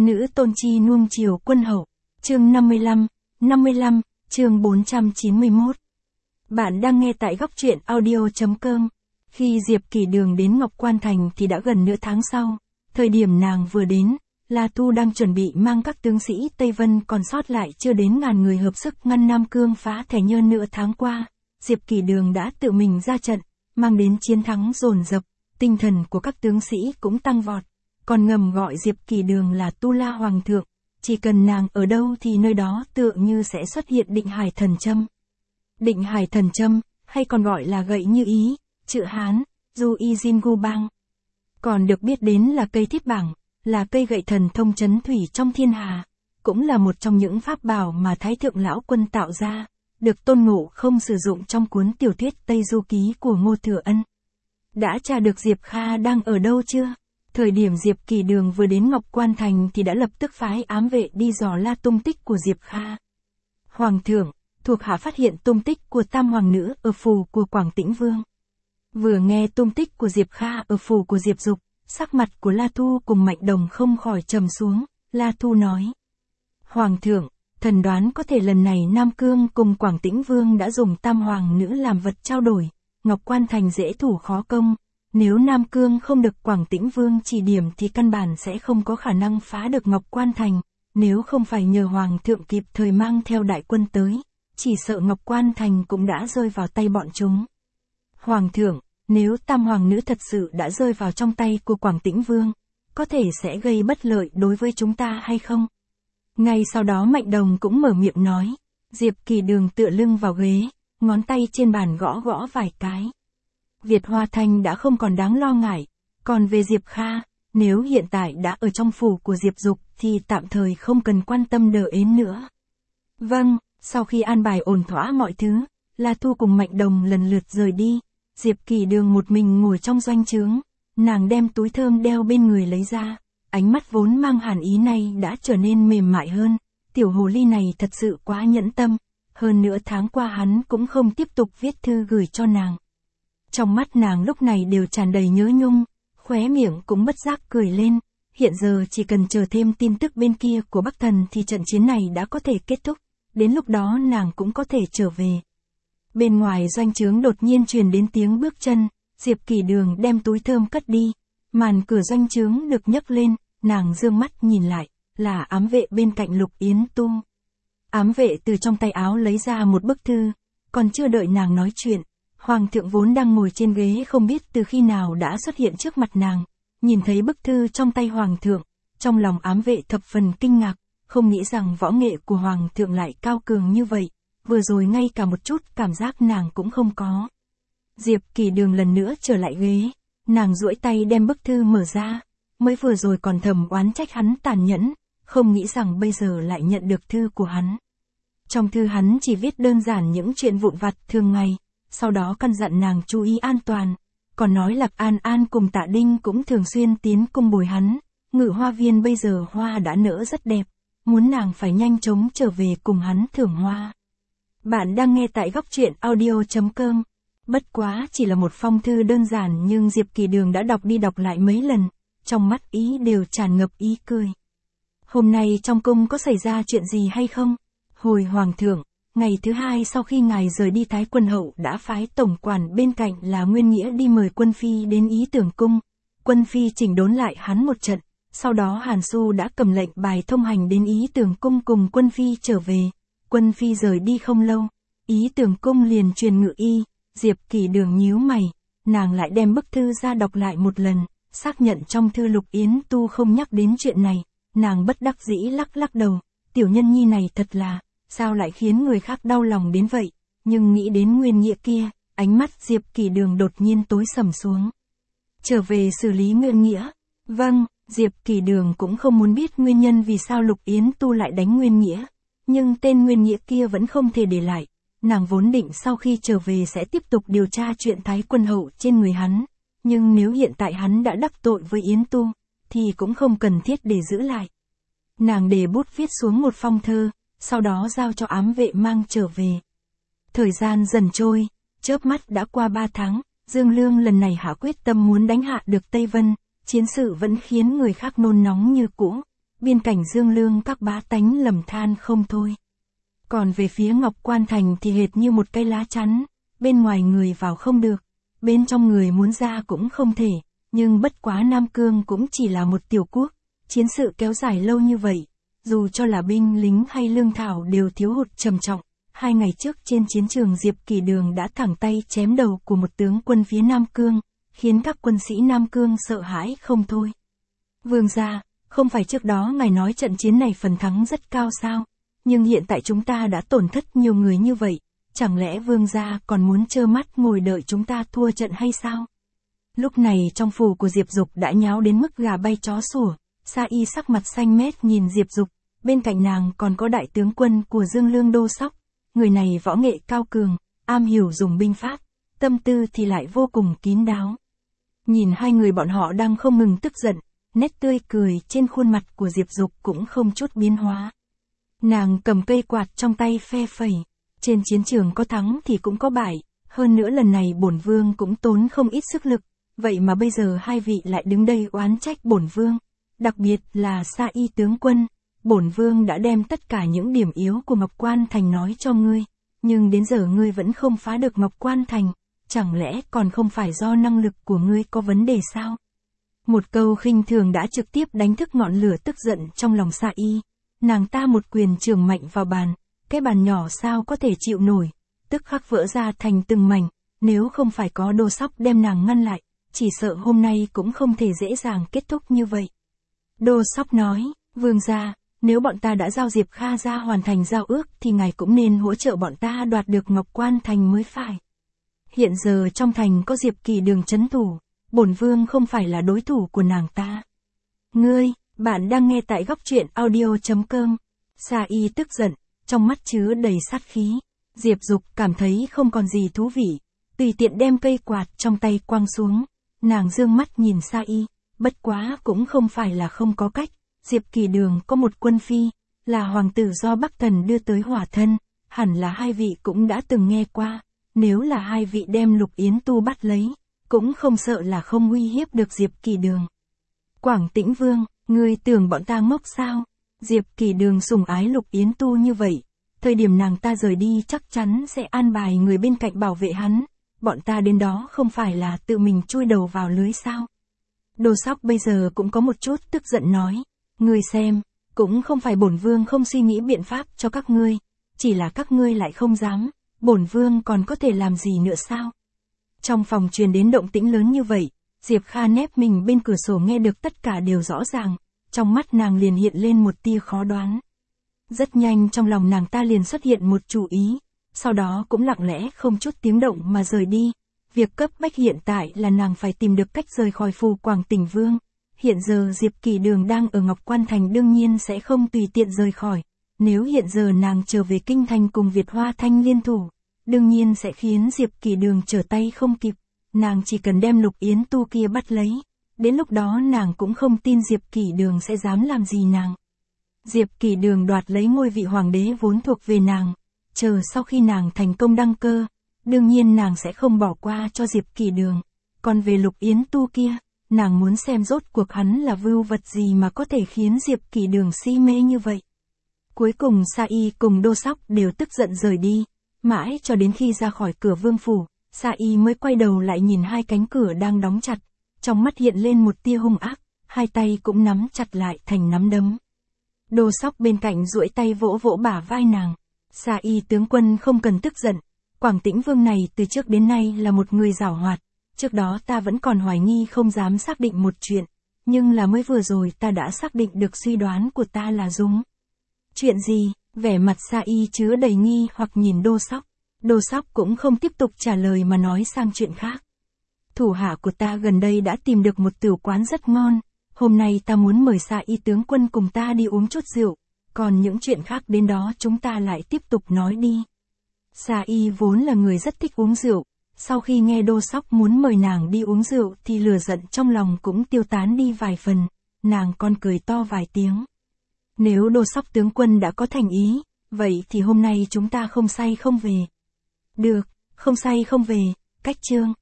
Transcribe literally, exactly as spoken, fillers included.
Nữ tôn chi nuông chiều quân hậu. Chương năm mươi lăm, năm mươi lăm, chương bốn trăm chín mươi mốt. Bạn đang nghe tại góc truyện audio.com. Khi Diệp Kỷ Đường đến Ngọc Quan Thành thì đã gần nửa tháng sau. Thời điểm nàng vừa đến, La Tu đang chuẩn bị mang các tướng sĩ Tây Vân còn sót lại chưa đến ngàn người hợp sức ngăn Nam Cương phá Thẻ Nhơn. Nửa tháng qua, Diệp Kỷ Đường đã tự mình ra trận, mang đến chiến thắng dồn dập, tinh thần của các tướng sĩ cũng tăng vọt. Còn ngầm gọi Diệp Kỷ Đường là Tu La Hoàng thượng, chỉ cần nàng ở đâu thì nơi đó tựa như sẽ xuất hiện Định Hải Thần Châm. Định Hải Thần Châm, hay còn gọi là gậy như ý, chữ Hán, Du Y Jin Gu Bang. Còn được biết đến là cây thiết bảng, là cây gậy thần thông chấn thủy trong thiên hà, cũng là một trong những pháp bảo mà Thái Thượng Lão Quân tạo ra, được Tôn Ngộ Không sử dụng trong cuốn tiểu thuyết Tây Du Ký của Ngô Thừa Ân. Đã tra được Diệp Kha đang ở đâu chưa? Thời điểm Diệp Kỷ Đường vừa đến Ngọc Quan Thành thì đã lập tức phái ám vệ đi dò la tung tích của Diệp Kha. Hoàng thượng, thuộc hạ phát hiện tung tích của Tam Hoàng Nữ ở phủ của Quảng Tĩnh Vương. Vừa nghe tung tích của Diệp Kha ở phủ của Diệp Dục, sắc mặt của La Thu cùng Mạnh Đồng không khỏi trầm xuống. La Thu nói: Hoàng thượng, thần đoán có thể lần này Nam Cương cùng Quảng Tĩnh Vương đã dùng Tam Hoàng Nữ làm vật trao đổi, Ngọc Quan Thành dễ thủ khó công. Nếu Nam Cương không được Quảng Tĩnh Vương chỉ điểm thì căn bản sẽ không có khả năng phá được Ngọc Quan Thành, nếu không phải nhờ Hoàng thượng kịp thời mang theo đại quân tới, chỉ sợ Ngọc Quan Thành cũng đã rơi vào tay bọn chúng. Hoàng thượng, nếu Tam Hoàng Nữ thật sự đã rơi vào trong tay của Quảng Tĩnh Vương, có thể sẽ gây bất lợi đối với chúng ta hay không? Ngay sau đó Mạnh Đồng cũng mở miệng nói. Diệp Kỷ Đường tựa lưng vào ghế, ngón tay trên bàn gõ gõ vài cái. Việt Hoa Thành đã không còn đáng lo ngại, còn về Diệp Kha, nếu hiện tại đã ở trong phủ của Diệp Dục thì tạm thời không cần quan tâm đờ ến nữa. Vâng, sau khi an bài ổn thỏa mọi thứ, La Thu cùng Mạnh Đồng lần lượt rời đi, Diệp Kỷ Đường một mình ngồi trong doanh trướng, nàng đem túi thơm đeo bên người lấy ra, ánh mắt vốn mang hàn ý này đã trở nên mềm mại hơn, tiểu hồ ly này thật sự quá nhẫn tâm, hơn nữa tháng qua hắn cũng không tiếp tục viết thư gửi cho nàng. Trong mắt nàng lúc này đều tràn đầy nhớ nhung, khóe miệng cũng bất giác cười lên, hiện giờ chỉ cần chờ thêm tin tức bên kia của Bắc Thần thì trận chiến này đã có thể kết thúc, đến lúc đó nàng cũng có thể trở về. Bên ngoài doanh trướng đột nhiên truyền đến tiếng bước chân, Diệp Kỷ Đường đem túi thơm cất đi, màn cửa doanh trướng được nhấc lên, nàng dương mắt nhìn lại, là ám vệ bên cạnh Lục Yến Tu. Ám vệ từ trong tay áo lấy ra một bức thư, còn chưa đợi nàng nói chuyện. Hoàng thượng vốn đang ngồi trên ghế không biết từ khi nào đã xuất hiện trước mặt nàng, nhìn thấy bức thư trong tay Hoàng thượng, trong lòng ám vệ thập phần kinh ngạc, không nghĩ rằng võ nghệ của Hoàng thượng lại cao cường như vậy, vừa rồi ngay cả một chút cảm giác nàng cũng không có. Diệp Kỷ Đường lần nữa trở lại ghế, nàng duỗi tay đem bức thư mở ra, mới vừa rồi còn thầm oán trách hắn tàn nhẫn, không nghĩ rằng bây giờ lại nhận được thư của hắn. Trong thư hắn chỉ viết đơn giản những chuyện vụn vặt thường ngày. Sau đó căn dặn nàng chú ý an toàn, còn nói Lạc An An cùng Tạ Đinh cũng thường xuyên tiến cung bồi hắn, Ngự Hoa Viên bây giờ hoa đã nở rất đẹp, muốn nàng phải nhanh chóng trở về cùng hắn thưởng hoa. Bạn đang nghe tại góc truyện audio.com. Bất quá chỉ là một phong thư đơn giản nhưng Diệp Kỷ Đường đã đọc đi đọc lại mấy lần, trong mắt ý đều tràn ngập ý cười. Hôm nay trong cung có xảy ra chuyện gì hay không? Hồi Hoàng thượng, ngày thứ hai sau khi ngài rời đi Thái Quân Hậu đã phái tổng quản bên cạnh là Nguyên Nghĩa đi mời Quân Phi đến Ý Tưởng Cung. Quân Phi chỉnh đốn lại hắn một trận, sau đó Hàn Xu đã cầm lệnh bài thông hành đến Ý Tưởng Cung cùng Quân Phi trở về. Quân Phi rời đi không lâu, Ý Tưởng Cung liền truyền ngự y, Diệp Kỷ Đường nhíu mày, nàng lại đem bức thư ra đọc lại một lần, xác nhận trong thư Lục Yến Tu không nhắc đến chuyện này, nàng bất đắc dĩ lắc lắc đầu, tiểu nhân nhi này thật là... sao lại khiến người khác đau lòng đến vậy, nhưng nghĩ đến Nguyên Nghĩa kia, ánh mắt Diệp Kỷ Đường đột nhiên tối sầm xuống. Trở về xử lý Nguyên Nghĩa. Vâng, Diệp Kỷ Đường cũng không muốn biết nguyên nhân vì sao Lục Yến Tu lại đánh Nguyên Nghĩa, nhưng tên Nguyên Nghĩa kia vẫn không thể để lại, nàng vốn định sau khi trở về sẽ tiếp tục điều tra chuyện Thái Quân Hậu trên người hắn, nhưng nếu hiện tại hắn đã đắc tội với Yến Tu, thì cũng không cần thiết để giữ lại. Nàng để bút viết xuống một phong thơ, sau đó giao cho ám vệ mang trở về. Thời gian dần trôi, chớp mắt đã qua ba tháng, Dương Lương lần này hạ quyết tâm muốn đánh hạ được Tây Vân, chiến sự vẫn khiến người khác nôn nóng như cũ. Bên cạnh Dương Lương các bá tánh lầm than không thôi. Còn về phía Ngọc Quan Thành thì hệt như một cây lá chắn, bên ngoài người vào không được, bên trong người muốn ra cũng không thể, nhưng bất quá Nam Cương cũng chỉ là một tiểu quốc, chiến sự kéo dài lâu như vậy, dù cho là binh lính hay lương thảo đều thiếu hụt trầm trọng. Hai ngày trước trên chiến trường Diệp Kỷ Đường đã thẳng tay chém đầu của một tướng quân phía Nam Cương, khiến các quân sĩ Nam Cương sợ hãi không thôi. Vương gia, không phải trước đó ngài nói trận chiến này phần thắng rất cao sao, nhưng hiện tại chúng ta đã tổn thất nhiều người như vậy, chẳng lẽ vương gia còn muốn trơ mắt ngồi đợi chúng ta thua trận hay sao? Lúc này trong phủ của Diệp Dục đã nháo đến mức gà bay chó sủa, Sa Y sắc mặt xanh mét nhìn Diệp Dục, bên cạnh nàng còn có đại tướng quân của Dương Lương Đô Sóc, người này võ nghệ cao cường, am hiểu dùng binh pháp, tâm tư thì lại vô cùng kín đáo. Nhìn hai người bọn họ đang không ngừng tức giận, nét tươi cười trên khuôn mặt của Diệp Dục cũng không chút biến hóa. Nàng cầm cây quạt trong tay phe phẩy, trên chiến trường có thắng thì cũng có bại, hơn nữa lần này bổn vương cũng tốn không ít sức lực, vậy mà bây giờ hai vị lại đứng đây oán trách bổn vương, đặc biệt là Sa Y tướng quân, bổn vương đã đem tất cả những điểm yếu của Ngọc Quan Thành nói cho ngươi, nhưng đến giờ ngươi vẫn không phá được Ngọc Quan Thành, chẳng lẽ còn không phải do năng lực của ngươi có vấn đề sao? Một câu khinh thường đã trực tiếp đánh thức ngọn lửa tức giận trong lòng Sa Y. Nàng ta một quyền trường mạnh vào bàn, cái bàn nhỏ sao có thể chịu nổi, tức khắc vỡ ra thành từng mảnh, nếu không phải có Đô Sóc đem nàng ngăn lại, chỉ sợ hôm nay cũng không thể dễ dàng kết thúc như vậy. Đô Sóc nói, vương gia, nếu bọn ta đã giao Diệp Kha ra hoàn thành giao ước thì ngài cũng nên hỗ trợ bọn ta đoạt được Ngọc Quan Thành mới phải. Hiện giờ trong thành có Diệp Kỷ Đường trấn thủ, bổn vương không phải là đối thủ của nàng ta. Ngươi, bạn đang nghe tại góc truyện audio chấm com. Sa Y tức giận, trong mắt chứa đầy sát khí. Diệp Dục cảm thấy không còn gì thú vị, tùy tiện đem cây quạt trong tay quăng xuống. Nàng dương mắt nhìn Sa Y, bất quá cũng không phải là không có cách. Diệp Kỷ Đường có một quân phi, là hoàng tử do Bắc Thần đưa tới Hỏa Thân, hẳn là hai vị cũng đã từng nghe qua. Nếu là hai vị đem Lục Yến Tu bắt lấy, cũng không sợ là không uy hiếp được Diệp Kỷ Đường. Quảng Tĩnh Vương, ngươi tưởng bọn ta ngốc sao? Diệp Kỷ Đường sủng ái Lục Yến Tu như vậy, thời điểm nàng ta rời đi chắc chắn sẽ an bài người bên cạnh bảo vệ hắn, bọn ta đến đó không phải là tự mình chui đầu vào lưới sao? Đô Sóc bây giờ cũng có một chút tức giận nói, ngươi xem, cũng không phải bổn vương không suy nghĩ biện pháp cho các ngươi, chỉ là các ngươi lại không dám, bổn vương còn có thể làm gì nữa sao? Trong phòng truyền đến động tĩnh lớn như vậy, Diệp Kha nép mình bên cửa sổ nghe được tất cả đều rõ ràng, trong mắt nàng liền hiện lên một tia khó đoán. Rất nhanh trong lòng nàng ta liền xuất hiện một chủ ý, sau đó cũng lặng lẽ không chút tiếng động mà rời đi. Việc cấp bách hiện tại là nàng phải tìm được cách rời khỏi phủ Quảng Tỉnh Vương. Hiện giờ Diệp Kỷ Đường đang ở Ngọc Quan Thành đương nhiên sẽ không tùy tiện rời khỏi. Nếu hiện giờ nàng trở về Kinh Thành cùng Việt Hoa Thanh liên thủ, đương nhiên sẽ khiến Diệp Kỷ Đường trở tay không kịp. Nàng chỉ cần đem Lục Yến Tu kia bắt lấy. Đến lúc đó nàng cũng không tin Diệp Kỷ Đường sẽ dám làm gì nàng. Diệp Kỷ Đường đoạt lấy ngôi vị hoàng đế vốn thuộc về nàng. Chờ sau khi nàng thành công đăng cơ, đương nhiên nàng sẽ không bỏ qua cho Diệp Kỷ Đường. Còn về Lục Yến Tu kia, nàng muốn xem rốt cuộc hắn là vưu vật gì mà có thể khiến Diệp Kỷ Đường si mê như vậy. Cuối cùng Sa Y cùng Đô Sóc đều tức giận rời đi. Mãi cho đến khi ra khỏi cửa vương phủ, Sa Y mới quay đầu lại nhìn hai cánh cửa đang đóng chặt. Trong mắt hiện lên một tia hung ác, hai tay cũng nắm chặt lại thành nắm đấm. Đô Sóc bên cạnh duỗi tay vỗ vỗ bả vai nàng. Sa Y tướng quân không cần tức giận, Quảng Tĩnh Vương này từ trước đến nay là một người giảo hoạt. Trước đó ta vẫn còn hoài nghi không dám xác định một chuyện, nhưng là mới vừa rồi ta đã xác định được suy đoán của ta là đúng. Chuyện gì? Vẻ mặt Sa Y chứa đầy nghi hoặc nhìn Đô Sóc. Đô Sóc cũng không tiếp tục trả lời mà nói sang chuyện khác. Thủ hạ của ta gần đây đã tìm được một tiểu quán rất ngon, hôm nay ta muốn mời Sa Y tướng quân cùng ta đi uống chút rượu, còn những chuyện khác đến đó chúng ta lại tiếp tục nói đi. Sa Y vốn là người rất thích uống rượu, sau khi nghe Đô Sóc muốn mời nàng đi uống rượu thì lửa giận trong lòng cũng tiêu tán đi vài phần, nàng còn cười to vài tiếng. Nếu Đô Sóc tướng quân đã có thành ý, vậy thì hôm nay chúng ta không say không về. Được, không say không về, cách chương.